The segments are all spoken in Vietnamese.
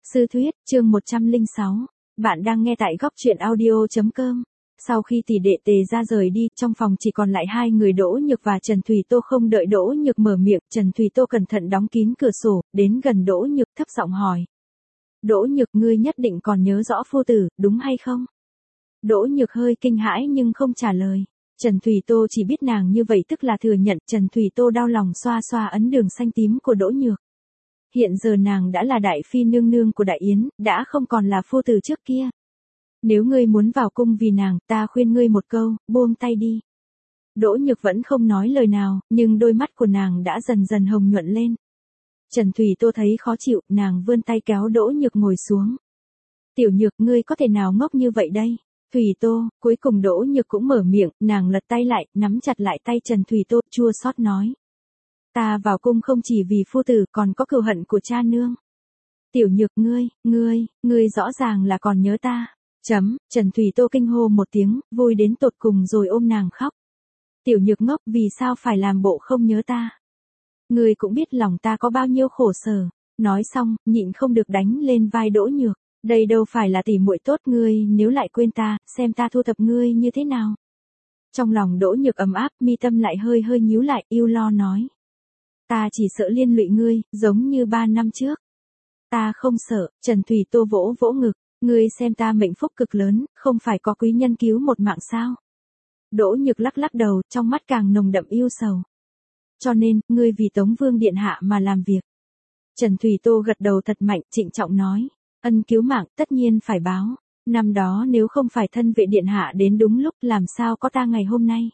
Sư thuyết, chương 106. Bạn đang nghe tại góc truyện audio.com. Sau khi tỷ đệ Tề ra rời đi, trong phòng chỉ còn lại hai người Đỗ Nhược và Trần Thùy Tô. Không đợi Đỗ Nhược mở miệng, Trần Thùy Tô cẩn thận đóng kín cửa sổ, đến gần Đỗ Nhược thấp giọng hỏi. Đỗ Nhược, ngươi nhất định còn nhớ rõ phu tử, đúng hay không? Đỗ Nhược hơi kinh hãi nhưng không trả lời. Trần Thùy Tô chỉ biết nàng như vậy tức là thừa nhận. Trần Thùy Tô đau lòng xoa xoa ấn đường xanh tím của Đỗ Nhược. Hiện giờ nàng đã là đại phi nương nương của Đại Yến, đã không còn là phu tử trước kia. Nếu ngươi muốn vào cung vì nàng, ta khuyên ngươi một câu, buông tay đi. Đỗ Nhược vẫn không nói lời nào, nhưng đôi mắt của nàng đã dần dần hồng nhuận lên. Trần Thùy Tô thấy khó chịu, nàng vươn tay kéo Đỗ Nhược ngồi xuống. Tiểu Nhược, ngươi có thể nào ngốc như vậy đây? Thùy Tô, cuối cùng Đỗ Nhược cũng mở miệng, nàng lật tay lại, nắm chặt lại tay Trần Thùy Tô, chua xót nói. Ta vào cung không chỉ vì phu tử, còn có cừu hận của cha nương. Tiểu Nhược, ngươi rõ ràng là còn nhớ ta. Trần Thùy Tô kinh hô một tiếng, vui đến tột cùng rồi ôm nàng khóc. Tiểu Nhược ngốc, vì sao phải làm bộ không nhớ ta? Ngươi cũng biết lòng ta có bao nhiêu khổ sở. Nói xong, nhịn không được đánh lên vai Đỗ Nhược. Đây đâu phải là tỉ muội tốt, ngươi nếu lại quên ta, xem ta thu thập ngươi như thế nào. Trong lòng Đỗ Nhược ấm áp, mi tâm lại hơi hơi nhíu lại, ưu lo nói. Ta chỉ sợ liên lụy ngươi, giống như 3 năm trước. Ta không sợ. Trần Thùy Tô vỗ vỗ ngực. Ngươi xem ta mệnh phúc cực lớn, không phải có quý nhân cứu một mạng sao? Đỗ Nhược lắc lắc đầu, trong mắt càng nồng đậm yêu sầu. Cho nên, ngươi vì Tống Vương điện hạ mà làm việc. Trần Thùy Tô gật đầu thật mạnh, trịnh trọng nói. Ân cứu mạng, tất nhiên phải báo. Năm đó nếu không phải thân vệ điện hạ đến đúng lúc, làm sao có ta ngày hôm nay?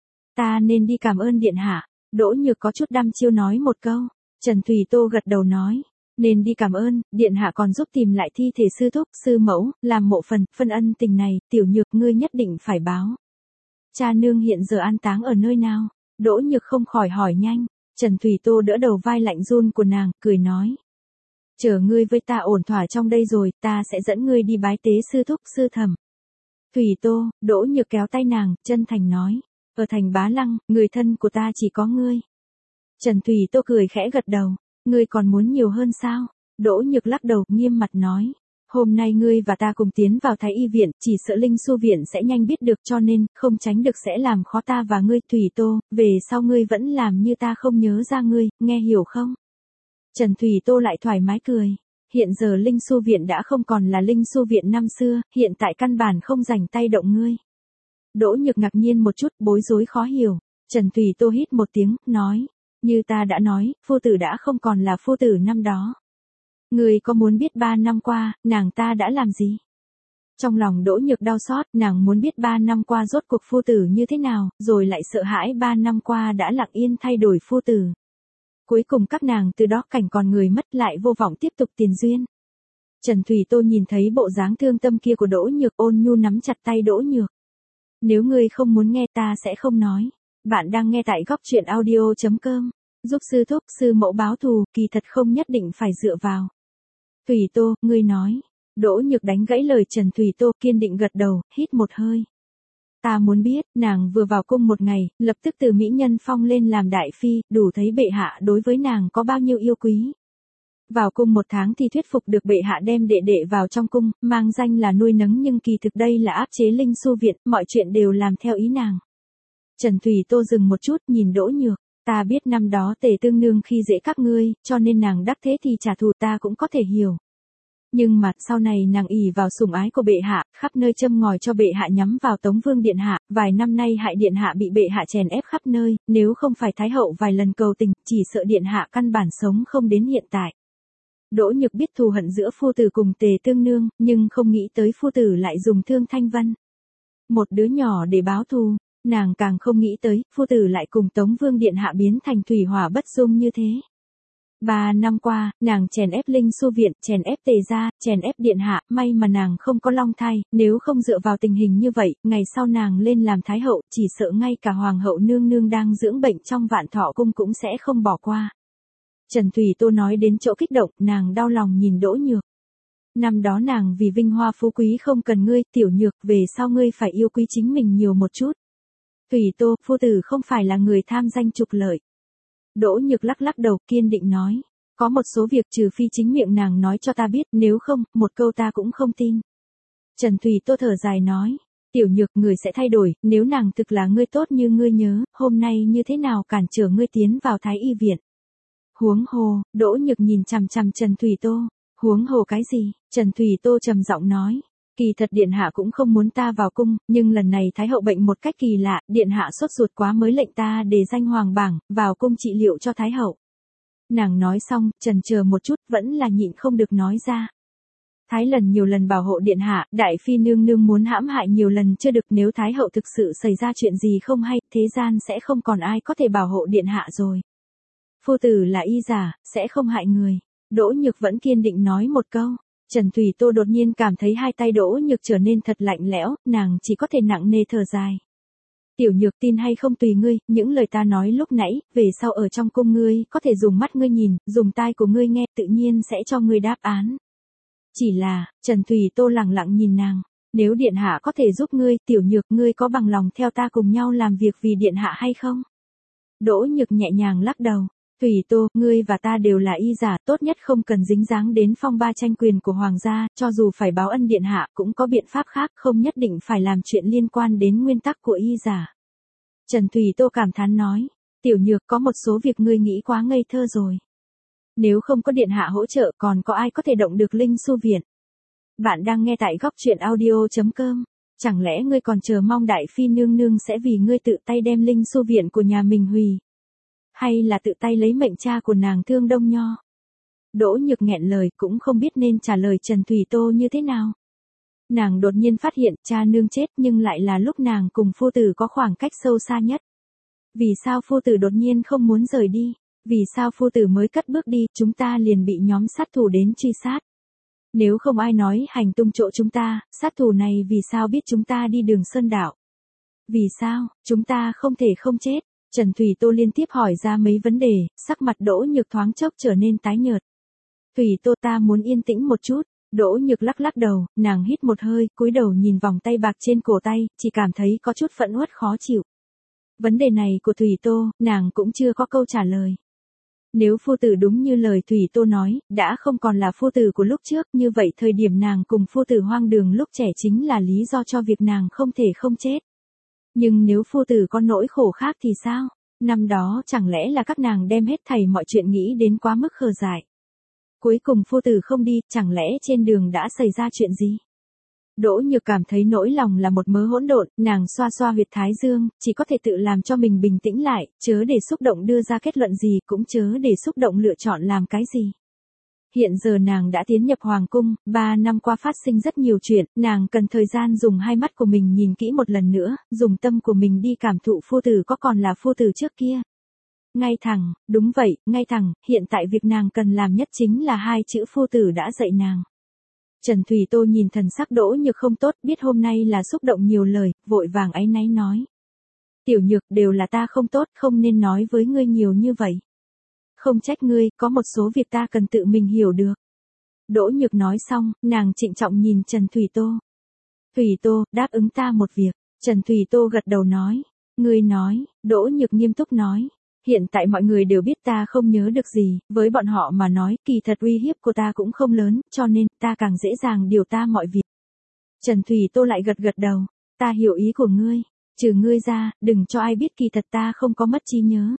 Ta nên đi cảm ơn điện hạ. Đỗ Nhược có chút đăm chiêu nói một câu. Trần Thùy Tô gật đầu nói. Nên đi cảm ơn, điện hạ còn giúp tìm lại thi thể sư thúc, sư mẫu, làm mộ phần, phân ân tình này, Tiểu Nhược ngươi nhất định phải báo. Cha nương hiện giờ an táng ở nơi nào? Đỗ Nhược không khỏi hỏi nhanh. Trần Thùy Tô đỡ đầu vai lạnh run của nàng, cười nói. Chờ ngươi với ta ổn thỏa trong đây rồi, ta sẽ dẫn ngươi đi bái tế sư thúc, sư thẩm. Thùy Tô, Đỗ Nhược kéo tay nàng, chân thành nói. Ở thành Bá Lăng, người thân của ta chỉ có ngươi. Trần Thùy Tô cười khẽ gật đầu. Ngươi còn muốn nhiều hơn sao? Đỗ Nhược lắc đầu, nghiêm mặt nói. Hôm nay ngươi và ta cùng tiến vào Thái Y viện, chỉ sợ Linh Su viện sẽ nhanh biết được, cho nên, không tránh được sẽ làm khó ta và ngươi. Thùy Tô, về sau ngươi vẫn làm như ta không nhớ ra ngươi, nghe hiểu không? Trần Thùy Tô lại thoải mái cười. Hiện giờ Linh Su viện đã không còn là Linh Su viện năm xưa, hiện tại căn bản không rảnh tay động ngươi. Đỗ Nhược ngạc nhiên một chút, bối rối khó hiểu. Trần Thùy Tô hít một tiếng, nói. Như ta đã nói, phu tử đã không còn là phu tử năm đó. Ngươi có muốn biết 3 năm qua, nàng ta đã làm gì? Trong lòng Đỗ Nhược đau xót, nàng muốn biết 3 năm qua rốt cuộc phu tử như thế nào, rồi lại sợ hãi 3 năm qua đã lặng yên thay đổi phu tử. Cuối cùng các nàng từ đó cảnh còn người mất, lại vô vọng tiếp tục tiền duyên. Trần Thùy Tô nhìn thấy bộ dáng thương tâm kia của Đỗ Nhược, ôn nhu nắm chặt tay Đỗ Nhược. Nếu ngươi không muốn nghe ta sẽ không nói. Bạn đang nghe tại góc truyện audio.com. Giúp sư thúc, sư mẫu báo thù, kỳ thật không nhất định phải dựa vào. Thùy Tô, ngươi nói. Đỗ Nhược đánh gãy lời Trần Thùy Tô, kiên định gật đầu, hít một hơi. Ta muốn biết, nàng vừa vào cung một ngày, lập tức từ mỹ nhân phong lên làm đại phi, đủ thấy bệ hạ đối với nàng có bao nhiêu yêu quý. Vào cung 1 tháng thì thuyết phục được bệ hạ đem đệ đệ vào trong cung, mang danh là nuôi nấng, nhưng kỳ thực đây là áp chế Linh Su viện, mọi chuyện đều làm theo ý nàng. Trần Thùy Tô dừng một chút, nhìn Đỗ Nhược. Ta biết năm đó Tề tương nương khi dễ các ngươi, cho nên nàng đắc thế thì trả thù, ta cũng có thể hiểu. Nhưng mà, sau này nàng ỷ vào sủng ái của bệ hạ, khắp nơi châm ngòi cho bệ hạ nhắm vào Tống Vương điện hạ, vài năm nay hại điện hạ bị bệ hạ chèn ép khắp nơi, nếu không phải Thái hậu vài lần cầu tình, chỉ sợ điện hạ căn bản sống không đến hiện tại. Đỗ Nhược biết thù hận giữa phu tử cùng Tề tương nương, nhưng không nghĩ tới phu tử lại dùng Thương Thanh Vân, một đứa nhỏ để báo thù. Nàng càng không nghĩ tới, phu tử lại cùng Tống Vương điện hạ biến thành thủy hỏa bất dung như thế. 3 năm qua, nàng chèn ép Linh Su viện, chèn ép Tề gia, chèn ép điện hạ, may mà nàng không có long thai, nếu không dựa vào tình hình như vậy, ngày sau nàng lên làm thái hậu, chỉ sợ ngay cả hoàng hậu nương nương đang dưỡng bệnh trong Vạn Thọ cung cũng sẽ không bỏ qua. Trần Thùy Tô nói đến chỗ kích động, nàng đau lòng nhìn Đỗ Nhược. Năm đó nàng vì vinh hoa phú quý không cần ngươi, Tiểu Nhược, về sau ngươi phải yêu quý chính mình nhiều một chút. Thùy Tô, phu tử không phải là người tham danh trục lợi. Đỗ Nhược lắc lắc đầu, kiên định nói. có một số việc trừ phi chính miệng nàng nói cho ta biết, nếu không, một câu ta cũng không tin. Trần Thùy Tô thở dài nói, Tiểu Nhược, người sẽ thay đổi, nếu nàng thực là ngươi tốt như ngươi nhớ, hôm nay như thế nào cản trở ngươi tiến vào Thái Y viện. Huống hồ, Đỗ Nhược nhìn chằm chằm Trần Thùy Tô. Huống hồ cái gì? Trần Thùy Tô trầm giọng nói. Kỳ thật điện hạ cũng không muốn ta vào cung, nhưng lần này Thái hậu bệnh một cách kỳ lạ, điện hạ sốt ruột quá mới lệnh ta đề danh hoàng bảng, vào cung trị liệu cho Thái hậu. Nàng nói xong, chần chờ một chút, vẫn là nhịn không được nói ra. Thái lần nhiều lần bảo hộ điện hạ, đại phi nương nương muốn hãm hại nhiều lần chưa được, nếu Thái hậu thực sự xảy ra chuyện gì không hay, thế gian sẽ không còn ai có thể bảo hộ điện hạ rồi. Phu tử là y giả, sẽ không hại người. Đỗ Nhược vẫn kiên định nói một câu. Trần Thùy Tô đột nhiên cảm thấy hai tay Đỗ Nhược trở nên thật lạnh lẽo, nàng chỉ có thể nặng nề thở dài. Tiểu Nhược, tin hay không tùy ngươi, những lời ta nói lúc nãy, về sau ở trong cung ngươi, có thể dùng mắt ngươi nhìn, dùng tai của ngươi nghe, tự nhiên sẽ cho ngươi đáp án. Chỉ là, Trần Thùy Tô lẳng lặng nhìn nàng, nếu điện hạ có thể giúp ngươi, Tiểu Nhược, ngươi có bằng lòng theo ta cùng nhau làm việc vì điện hạ hay không? Đỗ Nhược nhẹ nhàng lắc đầu. Thùy Tô, ngươi và ta đều là y giả, tốt nhất không cần dính dáng đến phong ba tranh quyền của hoàng gia, cho dù phải báo ân điện hạ, cũng có biện pháp khác, không nhất định phải làm chuyện liên quan đến nguyên tắc của y giả. Trần Thùy Tô cảm thán nói, Tiểu Nhược, có một số việc ngươi nghĩ quá ngây thơ rồi. Nếu không có điện hạ hỗ trợ, còn có ai có thể động được Linh Xu Viện? Bạn đang nghe tại góc truyện audio.com. Chẳng lẽ ngươi còn chờ mong đại phi nương nương sẽ vì ngươi tự tay đem Linh Xu Viện của nhà mình hủy? Hay là tự tay lấy mệnh cha của nàng Thương Đông Nho? Đỗ Nhược nghẹn lời, cũng không biết nên trả lời Trần Thùy Tô như thế nào. Nàng đột nhiên phát hiện cha nương chết, nhưng lại là lúc nàng cùng phu tử có khoảng cách sâu xa nhất. Vì sao phu tử đột nhiên không muốn rời đi? Vì sao phu tử mới cất bước đi, chúng ta liền bị nhóm sát thủ đến truy sát? Nếu không ai nói hành tung chỗ chúng ta, sát thủ này vì sao biết chúng ta đi đường Sơn Đảo? Vì sao, chúng ta không thể không chết? Trần Thùy Tô liên tiếp hỏi ra mấy vấn đề, sắc mặt Đỗ Nhược thoáng chốc trở nên tái nhợt. Thùy Tô, ta muốn yên tĩnh một chút. Đỗ Nhược lắc lắc đầu, nàng hít một hơi, cúi đầu nhìn vòng tay bạc trên cổ tay, chỉ cảm thấy có chút phẫn uất khó chịu. Vấn đề này của Thùy Tô, nàng cũng chưa có câu trả lời. Nếu phu tử đúng như lời Thùy Tô nói, đã không còn là phu tử của lúc trước, như vậy thời điểm nàng cùng phu tử hoang đường lúc trẻ chính là lý do cho việc nàng không thể không chết. Nhưng nếu phu tử có nỗi khổ khác thì sao? Năm đó chẳng lẽ là các nàng đem hết thảy mọi chuyện nghĩ đến quá mức khờ dại. Cuối cùng phu tử không đi, chẳng lẽ trên đường đã xảy ra chuyện gì? Đỗ Nhược cảm thấy nỗi lòng là một mớ hỗn độn, nàng xoa xoa huyệt thái dương, chỉ có thể tự làm cho mình bình tĩnh lại, chớ để xúc động đưa ra kết luận gì, cũng chớ để xúc động lựa chọn làm cái gì. Hiện giờ nàng đã tiến nhập hoàng cung, 3 năm qua phát sinh rất nhiều chuyện, nàng cần thời gian dùng hai mắt của mình nhìn kỹ một lần nữa, dùng tâm của mình đi cảm thụ phu tử có còn là phu tử trước kia. Ngay thẳng, đúng vậy, ngay thẳng, hiện tại việc nàng cần làm nhất chính là hai chữ phu tử đã dạy nàng. Trần Thùy Tô nhìn thần sắc Đỗ Nhược không tốt, biết hôm nay là xúc động nhiều lời, vội vàng áy náy nói. Tiểu Nhược, đều là ta không tốt, không nên nói với ngươi nhiều như vậy. Không trách ngươi, có một số việc ta cần tự mình hiểu được. Đỗ Nhược nói xong, nàng trịnh trọng nhìn Trần Thùy Tô. Thùy Tô, đáp ứng ta một việc. Trần Thùy Tô gật đầu nói. Ngươi nói, Đỗ Nhược nghiêm túc nói. Hiện tại mọi người đều biết ta không nhớ được gì, với bọn họ mà nói, kỳ thật uy hiếp của ta cũng không lớn, cho nên, ta càng dễ dàng điều ta mọi việc. Trần Thùy Tô lại gật gật đầu. Ta hiểu ý của ngươi. Trừ ngươi ra, đừng cho ai biết kỳ thật ta không có mất trí nhớ.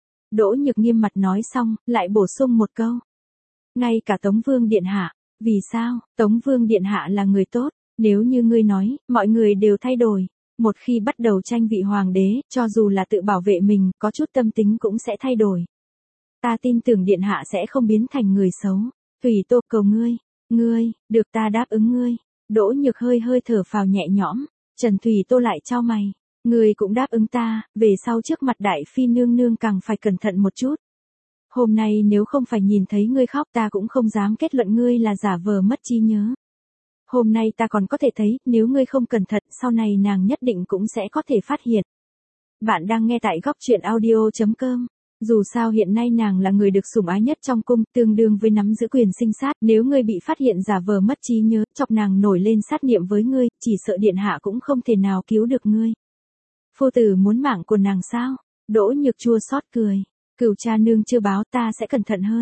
Đỗ Nhược nghiêm mặt nói xong, lại bổ sung một câu. Ngay cả Tống Vương Điện Hạ. Vì sao? Tống Vương Điện Hạ là người tốt. Nếu như ngươi nói, mọi người đều thay đổi. Một khi bắt đầu tranh vị hoàng đế, cho dù là tự bảo vệ mình, có chút tâm tính cũng sẽ thay đổi. Ta tin tưởng Điện Hạ sẽ không biến thành người xấu. Thùy Tô, cầu ngươi. Ngươi, được, ta đáp ứng ngươi. Đỗ Nhược hơi hơi thở phào nhẹ nhõm. Trần Thùy Tô lại chau mày. Ngươi cũng đáp ứng ta, về sau trước mặt đại phi nương nương càng phải cẩn thận một chút. Hôm nay nếu không phải nhìn thấy ngươi khóc, ta cũng không dám kết luận ngươi là giả vờ mất trí nhớ. Hôm nay ta còn có thể thấy, nếu ngươi không cẩn thận, sau này nàng nhất định cũng sẽ có thể phát hiện. Bạn đang nghe tại góc truyện audio.com. Dù sao hiện nay nàng là người được sủng ái nhất trong cung, tương đương với nắm giữ quyền sinh sát, nếu ngươi bị phát hiện giả vờ mất trí nhớ, chọc nàng nổi lên sát niệm với ngươi, chỉ sợ điện hạ cũng không thể nào cứu được ngươi. Phu tử muốn mạng của nàng sao? Đỗ Nhược chua xót cười. Cửu cha nương chưa báo, ta sẽ cẩn thận hơn.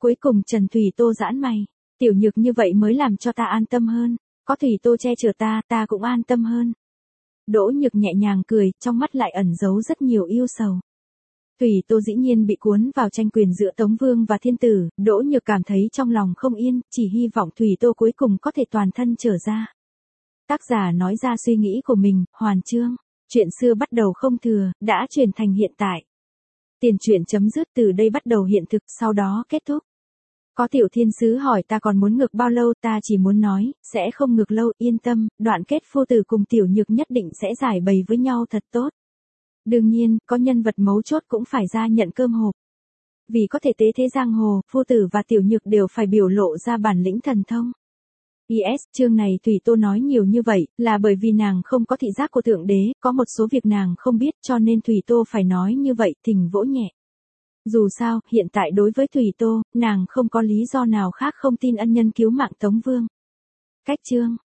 Cuối cùng Trần Thủy Tô giãn mày. Tiểu Nhược như vậy mới làm cho ta an tâm hơn. Có Thủy Tô che chở ta cũng an tâm hơn. Đỗ Nhược nhẹ nhàng cười, trong mắt lại ẩn giấu rất nhiều yêu sầu. Thủy Tô dĩ nhiên bị cuốn vào tranh quyền giữa Tống Vương và Thiên Tử, Đỗ Nhược cảm thấy trong lòng không yên, chỉ hy vọng Thủy Tô cuối cùng có thể toàn thân trở ra. Tác giả nói ra suy nghĩ của mình, hoàn chương. Chuyện xưa bắt đầu không thừa, đã chuyển thành hiện tại. Tiền truyện chấm dứt từ đây bắt đầu hiện thực, sau đó kết thúc. Có tiểu thiên sứ hỏi ta còn muốn ngược bao lâu, ta chỉ muốn nói, sẽ không ngược lâu, yên tâm, đoạn kết phu tử cùng Tiểu Nhược nhất định sẽ giải bày với nhau thật tốt. Đương nhiên, có nhân vật mấu chốt cũng phải ra nhận cơm hộp. Vì có thể tế thế giang hồ, phu tử và Tiểu Nhược đều phải biểu lộ ra bản lĩnh thần thông. Yes, chương này Thủy Tô nói nhiều như vậy, là bởi vì nàng không có thị giác của Thượng Đế, có một số việc nàng không biết cho nên Thủy Tô phải nói như vậy, thỉnh vỗ nhẹ. Dù sao, hiện tại đối với Thủy Tô, nàng không có lý do nào khác không tin ân nhân cứu mạng Tống Vương. Cách chương.